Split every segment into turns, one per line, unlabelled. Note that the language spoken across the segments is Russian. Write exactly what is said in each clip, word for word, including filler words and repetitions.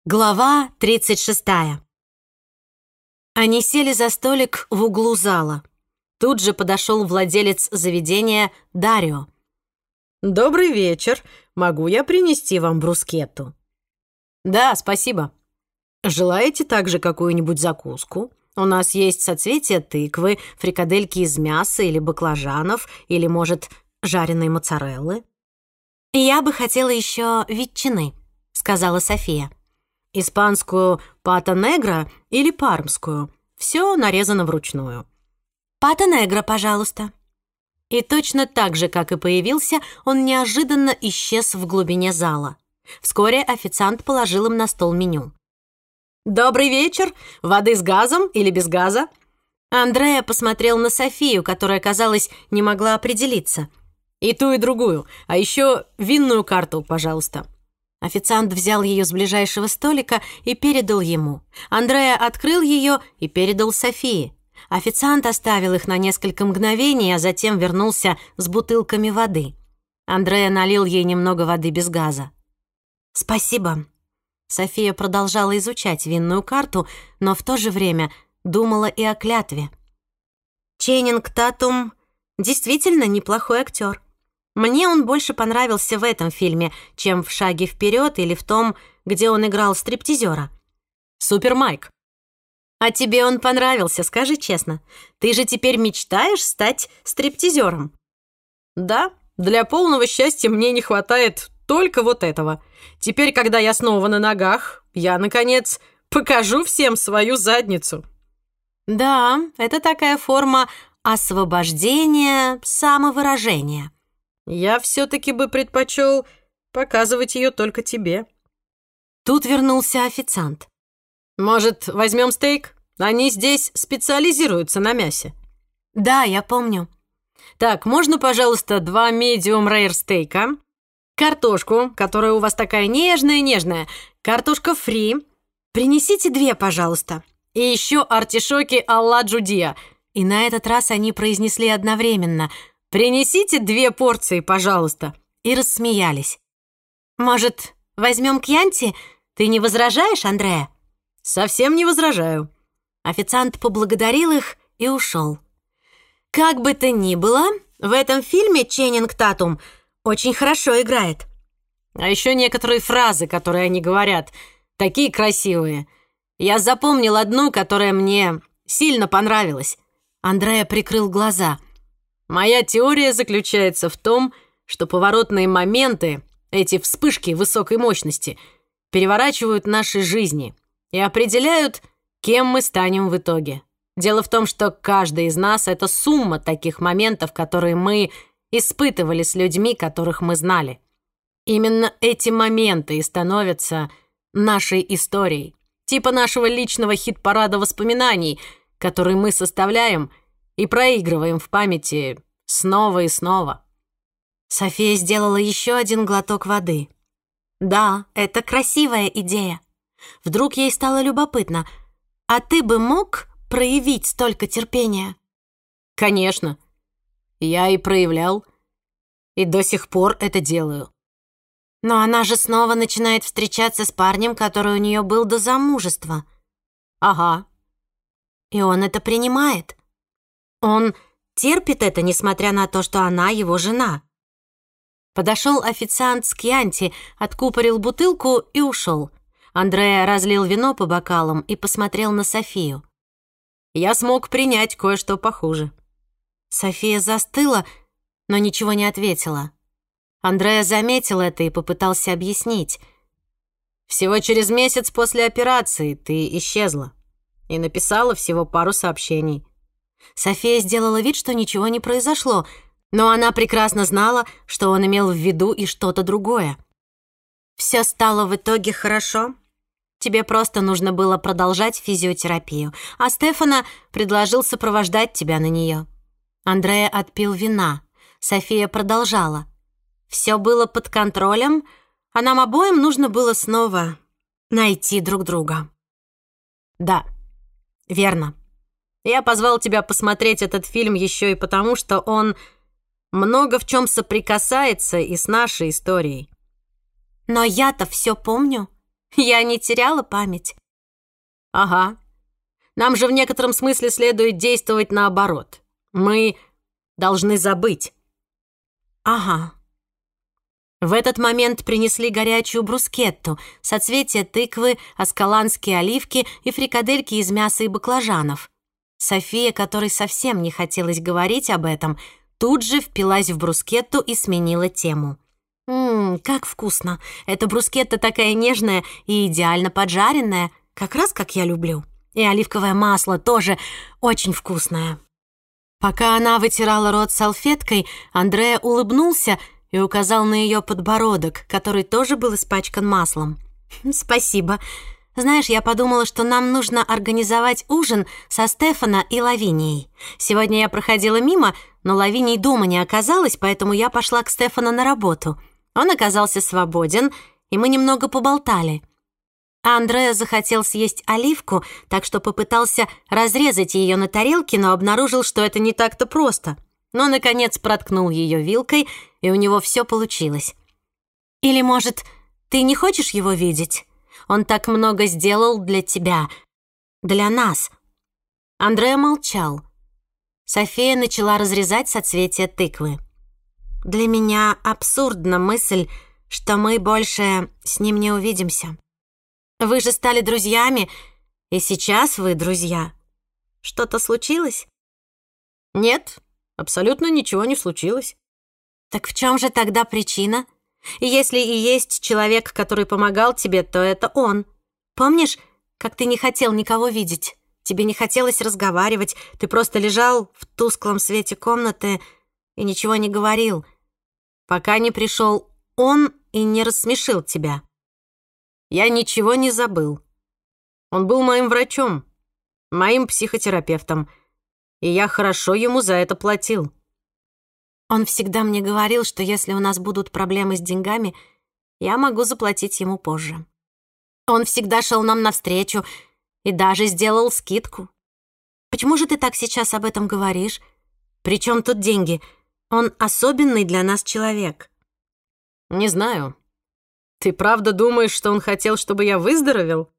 Глава тридцать шестая. Они сели за столик в углу зала. Тут же подошел владелец заведения Дарио.
«Добрый вечер. Могу я принести вам брускетту?»
«Да, спасибо».
«Желаете также какую-нибудь закуску? У нас есть соцветия тыквы, фрикадельки из мяса или баклажанов, или, может, жареной моцареллы?»
«Я бы хотела еще ветчины», — сказала София.
«Испанскую пата негра или пармскую? Все нарезано вручную».
«Пата негра, пожалуйста». И точно так же, как и появился, он неожиданно исчез в глубине зала. Вскоре официант положил им на стол меню.
«Добрый вечер. Воды с газом или без газа?»
Андреа посмотрел на Софию, которая, казалось, не могла определиться.
«И ту, и другую. А еще винную карту, пожалуйста».
Официант взял ее с ближайшего столика и передал ему. Андреа открыл ее и передал Софии. Официант оставил их на несколько мгновений, а затем вернулся с бутылками воды. Андреа налил ей немного воды без газа. «Спасибо». София продолжала изучать винную карту, но в то же время думала и о клятве. Ченнинг Татум действительно неплохой актер. Мне он больше понравился в этом фильме, чем в «Шаге вперед» или в том, где он играл стриптизера.
Супер Майк.
А тебе он понравился, скажи честно. Ты же теперь мечтаешь стать стриптизером?
Да, для полного счастья мне не хватает только вот этого. Теперь, когда я снова на ногах, я, наконец, покажу всем свою задницу.
Да, это такая форма освобождения, самовыражения.
Я все-таки бы предпочел показывать ее только тебе.
Тут вернулся официант.
Может, возьмем стейк? Они здесь специализируются на мясе.
Да, я помню.
Так, можно, пожалуйста, два medium rare стейка, картошку, которая у вас такая нежная-нежная, картошка фри.
Принесите две, пожалуйста.
И еще артишоки а-ла Джудиа.
И на этот раз они произнесли одновременно:
«Принесите две порции, пожалуйста»,
и рассмеялись. «Может, возьмем кьянти? Ты не возражаешь, Андреа?»
«Совсем не возражаю».
Официант поблагодарил их и ушел. Как бы то ни было, в этом фильме Ченнинг Татум очень хорошо играет.
А еще некоторые фразы, которые они говорят, такие красивые. Я запомнил одну, которая мне сильно понравилась.
Андреа прикрыл глаза.
«Моя теория заключается в том, что поворотные моменты, эти вспышки высокой мощности, переворачивают наши жизни и определяют, кем мы станем в итоге. Дело в том, что каждый из нас — это сумма таких моментов, которые мы испытывали с людьми, которых мы знали. Именно эти моменты и становятся нашей историей, типа нашего личного хит-парада воспоминаний, который мы составляем и проигрываем в памяти снова и снова».
София сделала еще один глоток воды. Да, это красивая идея. Вдруг ей стало любопытно. А ты бы мог проявить столько терпения?
Конечно. Я и проявлял. И до сих пор это делаю.
Но она же снова начинает встречаться с парнем, который у нее был до замужества.
Ага.
И он это принимает. Он терпит это, несмотря на то, что она его жена. Подошел официант с кьянти, откупорил бутылку и ушел. Андреа разлил вино по бокалам и посмотрел на Софию.
Я смог принять кое-что похуже.
София застыла, но ничего не ответила. Андреа заметил это и попытался объяснить.
Всего через месяц после операции ты исчезла и написала всего пару сообщений.
София сделала вид, что ничего не произошло, но она прекрасно знала, что он имел в виду и что-то другое. «Все стало в итоге хорошо. Тебе просто нужно было продолжать физиотерапию, а Стефана предложил сопровождать тебя на нее». Андреа отпил вина. София продолжала. «Все было под контролем, а нам обоим нужно было снова найти друг друга».
«Да, верно. Я позвал тебя посмотреть этот фильм еще и потому, что он много в чем соприкасается и с нашей историей».
«Но я-то все помню. Я не теряла память.
Ага. Нам же в некотором смысле следует действовать наоборот. Мы должны забыть.
Ага. В этот момент принесли горячую брускетту, соцветия тыквы, аскаланские оливки и фрикадельки из мяса и баклажанов. София, которой совсем не хотелось говорить об этом, тут же впилась в брускетту и сменила тему. «Ммм, как вкусно! Эта брускетта такая нежная и идеально поджаренная, как раз как я люблю. И оливковое масло тоже очень вкусное». Пока она вытирала рот салфеткой, Андреа улыбнулся и указал на ее подбородок, который тоже был испачкан маслом. «Спасибо. Знаешь, я подумала, что нам нужно организовать ужин со Стефано и Лавинией. Сегодня я проходила мимо, но Лавинии дома не оказалось, поэтому я пошла к Стефано на работу. Он оказался свободен, и мы немного поболтали. А Андреа захотел съесть оливку, так что попытался разрезать ее на тарелке, но обнаружил, что это не так-то просто. Но, наконец, проткнул ее вилкой, и у него все получилось. «Или, может, ты не хочешь его видеть? Он так много сделал для тебя, для нас». Андреа молчал. София начала разрезать соцветия тыквы. «Для меня абсурдна мысль, что мы больше с ним не увидимся. Вы же стали друзьями, и сейчас вы друзья. Что-то случилось?»
«Нет, абсолютно ничего не случилось».
«Так в чем же тогда причина? И если и есть человек, который помогал тебе, то это он. Помнишь, как ты не хотел никого видеть? Тебе не хотелось разговаривать, ты просто лежал в тусклом свете комнаты и ничего не говорил, пока не пришел он и не рассмешил тебя».
Я ничего не забыл. Он был моим врачом, моим психотерапевтом, и я хорошо ему за это платил.
Он всегда мне говорил, что если у нас будут проблемы с деньгами, я могу заплатить ему позже. Он всегда шел нам навстречу и даже сделал скидку. Почему же ты так сейчас об этом говоришь? При чем тут деньги? Он особенный для нас человек.
Не знаю. Ты правда думаешь, что он хотел, чтобы я выздоровел?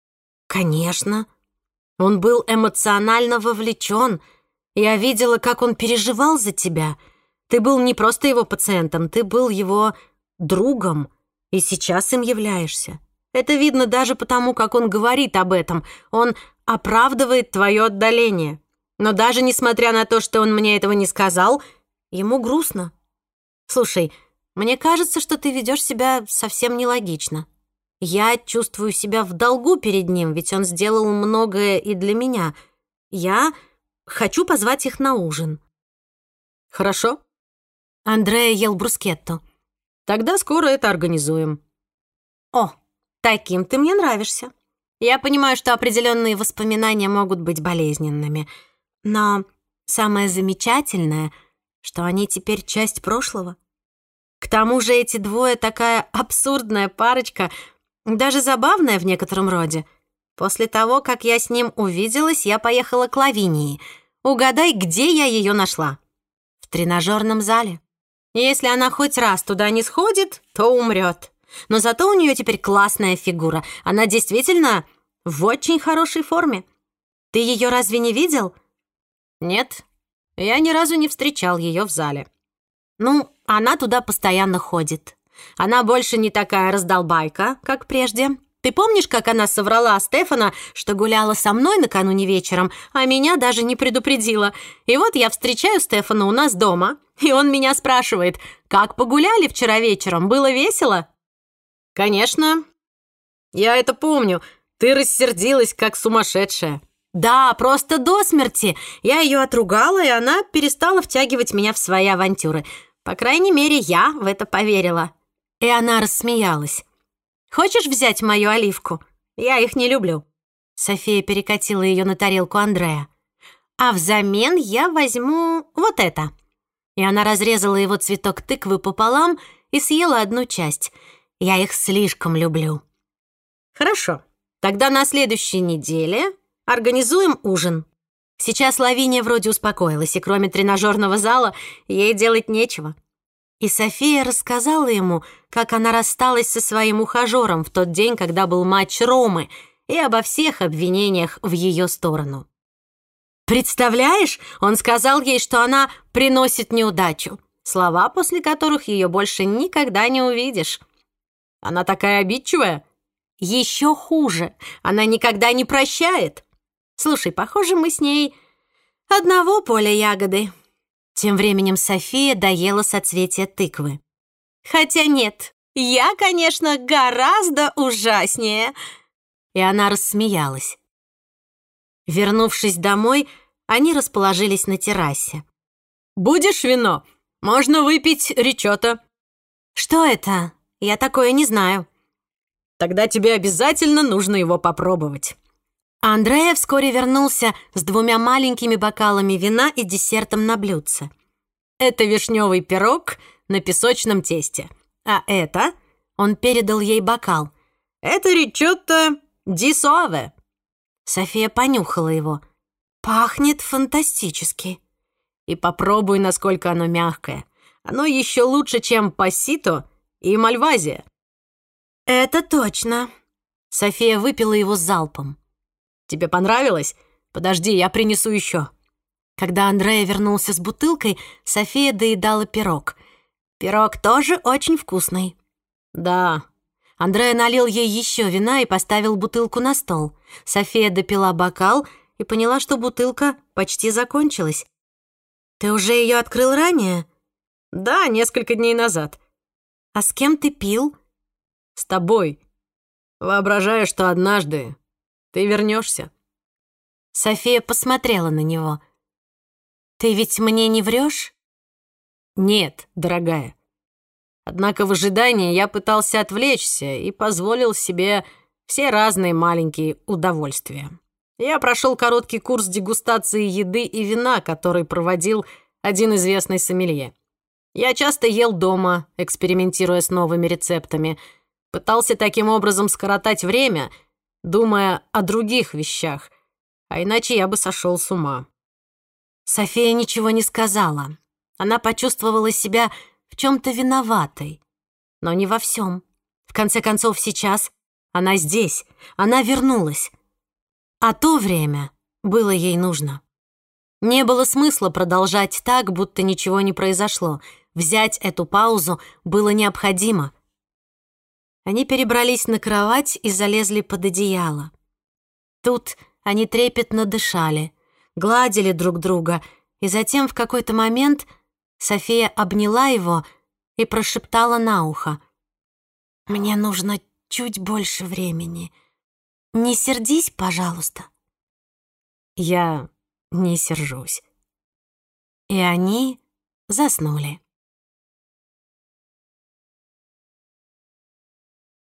Конечно. Он был эмоционально вовлечен. Я видела, как он переживал за тебя. Ты был не просто его пациентом, ты был его другом, и сейчас им являешься. Это видно даже потому, как он говорит об этом. Он оправдывает твое отдаление. Но даже несмотря на то, что он мне этого не сказал, ему грустно. Слушай, мне кажется, что ты ведешь себя совсем нелогично. Я чувствую себя в долгу перед ним, ведь он сделал многое и для меня. Я хочу позвать их на ужин».
«Хорошо».
Андреа ел брускетту.
«Тогда скоро это организуем».
«О, таким ты мне нравишься. Я понимаю, что определенные воспоминания могут быть болезненными, но самое замечательное, что они теперь часть прошлого. К тому же эти двое такая абсурдная парочка, даже забавная в некотором роде. После того, как я с ним увиделась, я поехала к Лавинии. Угадай, где я ее нашла? В тренажерном зале. Если она хоть раз туда не сходит, то умрет. Но зато у нее теперь классная фигура. Она действительно в очень хорошей форме. Ты ее разве не видел?
Нет, я ни разу не встречал ее в зале.
Ну, она туда постоянно ходит. Она больше не такая раздолбайка, как прежде. Ты помнишь, как она соврала Стефано, что гуляла со мной накануне вечером, а меня даже не предупредила? И вот я встречаю Стефано у нас дома, и он меня спрашивает: «Как погуляли вчера вечером? Было весело?»
«Конечно. Я это помню. Ты рассердилась, как сумасшедшая».
«Да, просто до смерти. Я ее отругала, и она перестала втягивать меня в свои авантюры. По крайней мере, я в это поверила». И она рассмеялась. «Хочешь взять мою оливку? Я их не люблю». София перекатила ее на тарелку Андреа. «А взамен я возьму вот это». И она разрезала его цветок тыквы пополам и съела одну часть. Я их слишком люблю. «Хорошо, тогда на следующей неделе организуем ужин. Сейчас Лавиния вроде успокоилась, и кроме тренажерного зала ей делать нечего. И София рассказала ему, как она рассталась со своим ухажером в тот день, когда был матч Ромы, и обо всех обвинениях в ее сторону. «Представляешь, он сказал ей, что она приносит неудачу, слова, после которых ее больше никогда не увидишь».
«Она такая обидчивая?»
«Еще хуже, она никогда не прощает. Слушай, похоже, мы с ней одного поля ягоды». Тем временем София доела соцветие тыквы. «Хотя нет, я, конечно, гораздо ужаснее». И она рассмеялась. Вернувшись домой, они расположились на террасе.
«Будешь вино? Можно выпить ричотто».
«Что это? Я такое не знаю».
«Тогда тебе обязательно нужно его попробовать».
Андреа вскоре вернулся с двумя маленькими бокалами вина и десертом на блюдце.
«Это вишневый пирог на песочном тесте. А это...»
Он передал ей бокал.
«Это ричотто ди суаве».
София понюхала его. «Пахнет фантастически».
«И попробуй, насколько оно мягкое. Оно еще лучше, чем пассито и мальвазия».
«Это точно». София выпила его залпом.
«Тебе понравилось? Подожди, я принесу еще».
Когда Андреа вернулся с бутылкой, София доедала пирог. Пирог тоже очень вкусный.
«Да».
Андреа налил ей еще вина и поставил бутылку на стол. София допила бокал и поняла, что бутылка почти закончилась. «Ты уже ее открыл ранее?»
«Да, несколько дней назад».
«А с кем ты пил?»
«С тобой. Воображаю, что однажды ты вернешься».
София посмотрела на него. «Ты ведь мне не врешь?»
«Нет, дорогая. Однако в ожидании я пытался отвлечься и позволил себе все разные маленькие удовольствия. Я прошел короткий курс дегустации еды и вина, который проводил один известный сомелье. Я часто ел дома, экспериментируя с новыми рецептами, пытался таким образом скоротать время, думая о других вещах, а иначе я бы сошел с ума».
София ничего не сказала. Она почувствовала себя в чем-то виноватой, но не во всем. В конце концов, сейчас она здесь, она вернулась. А то время было ей нужно. Не было смысла продолжать так, будто ничего не произошло. Взять эту паузу было необходимо. Они перебрались на кровать и залезли под одеяло. Тут они трепетно дышали, гладили друг друга, и затем в какой-то момент София обняла его и прошептала на ухо: «Мне нужно чуть больше времени. Не сердись, пожалуйста».
«Я не сержусь».
И они заснули.